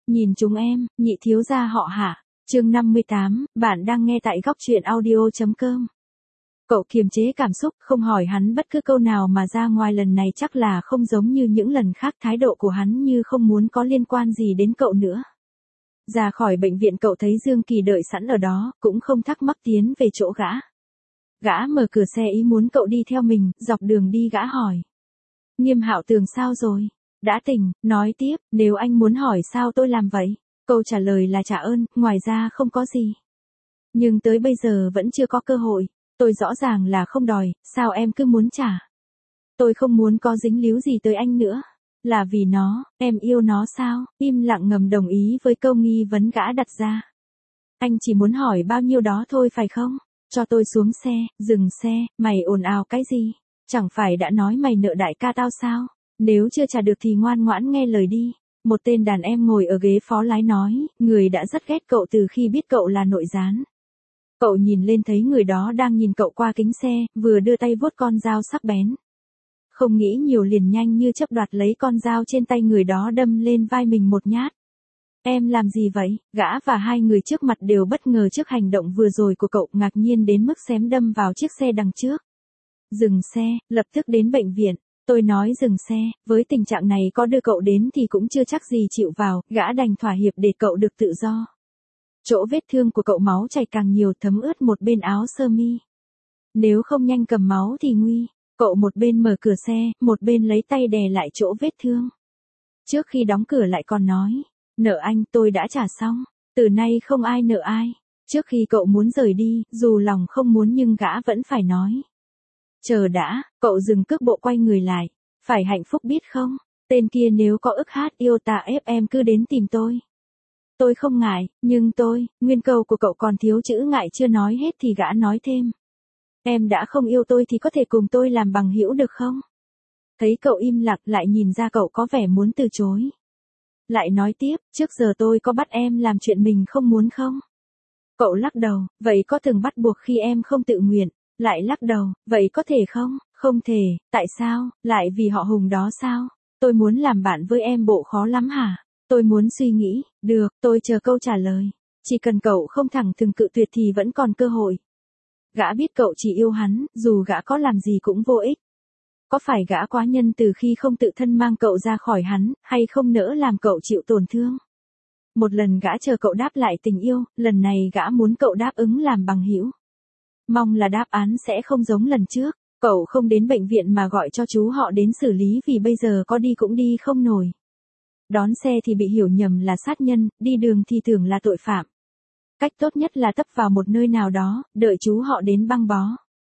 Nhìn chúng em, nhị thiếu gia họ Hạ. Chương 58, bạn đang nghe tại góc truyện audio.com. Cậu kiềm chế cảm xúc, không hỏi hắn bất cứ câu nào mà ra ngoài lần này chắc là không giống như những lần khác, thái độ của hắn như không muốn có liên quan gì đến cậu nữa. Ra khỏi bệnh viện cậu thấy Dương Kỳ đợi sẵn ở đó, cũng không thắc mắc tiến về chỗ gã. Gã mở cửa xe ý muốn cậu đi theo mình, dọc đường đi gã hỏi. Nghiêm Hạo Tường sao rồi? Đã tỉnh, nói tiếp, nếu anh muốn hỏi sao tôi làm vậy? Câu trả lời là trả ơn, ngoài ra không có gì. Nhưng tới bây giờ vẫn chưa có cơ hội, tôi rõ ràng là không đòi, sao em cứ muốn trả? Tôi không muốn có dính líu gì tới anh nữa. Là vì nó, em yêu nó sao? Im lặng ngầm đồng ý với câu nghi vấn gã đặt ra. Anh chỉ muốn hỏi bao nhiêu đó thôi phải không? Cho tôi xuống xe, dừng xe, mày ồn ào cái gì? Chẳng phải đã nói mày nợ đại ca tao sao? Nếu chưa trả được thì ngoan ngoãn nghe lời đi. Một tên đàn em ngồi ở ghế phó lái nói, người đã rất ghét cậu từ khi biết cậu là nội gián. Cậu nhìn lên thấy người đó đang nhìn cậu qua kính xe, vừa đưa tay vuốt con dao sắc bén. Không nghĩ nhiều liền nhanh như chớp đoạt lấy con dao trên tay người đó đâm lên vai mình một nhát. Em làm gì vậy? Gã và hai người trước mặt đều bất ngờ trước hành động vừa rồi của cậu, ngạc nhiên đến mức xém đâm vào chiếc xe đằng trước. Dừng xe, lập tức đến bệnh viện. Tôi nói dừng xe, với tình trạng này có đưa cậu đến thì cũng chưa chắc gì chịu vào, gã đành thỏa hiệp để cậu được tự do. Chỗ vết thương của cậu máu chảy càng nhiều, thấm ướt một bên áo sơ mi. Nếu không nhanh cầm máu thì nguy. Cậu một bên mở cửa xe, một bên lấy tay đè lại chỗ vết thương. Trước khi đóng cửa lại còn nói, nợ anh tôi đã trả xong, từ nay không ai nợ ai. Trước khi cậu muốn rời đi, dù lòng không muốn nhưng gã vẫn phải nói. Chờ đã, cậu dừng cước bộ quay người lại. Phải hạnh phúc biết không? Tên kia nếu có ức hát yêu ta ép em cứ đến tìm tôi. Tôi không ngại, nhưng nguyên câu của cậu còn thiếu chữ ngại chưa nói hết thì gã nói thêm. Em đã không yêu tôi thì có thể cùng tôi làm bằng hữu được không? Thấy cậu im lặng lại nhìn ra cậu có vẻ muốn từ chối. Lại nói tiếp, trước giờ tôi có bắt em làm chuyện mình không muốn không? Cậu lắc đầu, vậy có từng bắt buộc khi em không tự nguyện? Lại lắc đầu, vậy có thể không? Không thể, tại sao? Lại vì họ Hùng đó sao? Tôi muốn làm bạn với em bộ khó lắm hả? Tôi muốn suy nghĩ, được, tôi chờ câu trả lời. Chỉ cần cậu không thẳng thừng cự tuyệt thì vẫn còn cơ hội. Gã biết cậu chỉ yêu hắn, dù gã có làm gì cũng vô ích. Có phải gã quá nhân từ khi không tự thân mang cậu ra khỏi hắn, hay không nỡ làm cậu chịu tổn thương? Một lần gã chờ cậu đáp lại tình yêu, lần này gã muốn cậu đáp ứng làm bằng hữu. Mong là đáp án sẽ không giống lần trước. Cậu không đến bệnh viện mà gọi cho chú họ đến xử lý vì bây giờ có đi cũng đi không nổi. Đón xe thì bị hiểu nhầm là sát nhân, đi đường thì tưởng là tội phạm. Cách tốt nhất là tấp vào một nơi nào đó, đợi chú họ đến băng bó.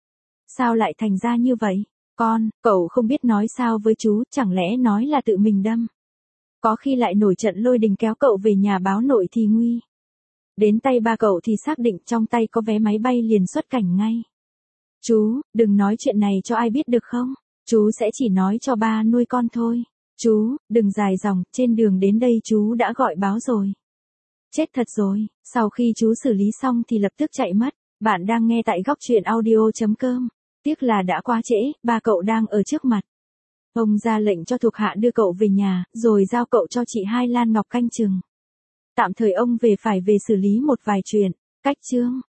Sao lại thành ra như vậy? Cậu không biết nói sao với chú, chẳng lẽ nói là tự mình đâm. Có khi lại nổi trận lôi đình kéo cậu về nhà báo nội thì nguy. Đến tay ba cậu thì xác định trong tay có vé máy bay liền xuất cảnh ngay. Chú, đừng nói chuyện này cho ai biết được không? Chú sẽ chỉ nói cho ba nuôi con thôi. Chú, đừng dài dòng, trên đường đến đây chú đã gọi báo rồi. Chết thật rồi, sau khi chú xử lý xong thì lập tức chạy mất. Bạn đang nghe tại góc truyện audio.com. Tiếc là đã quá trễ, ba cậu đang ở trước mặt. Ông ra lệnh cho thuộc hạ đưa cậu về nhà, rồi giao cậu cho chị Hai Lan Ngọc canh chừng. Tạm thời ông phải về xử lý một vài chuyện. Cách chương.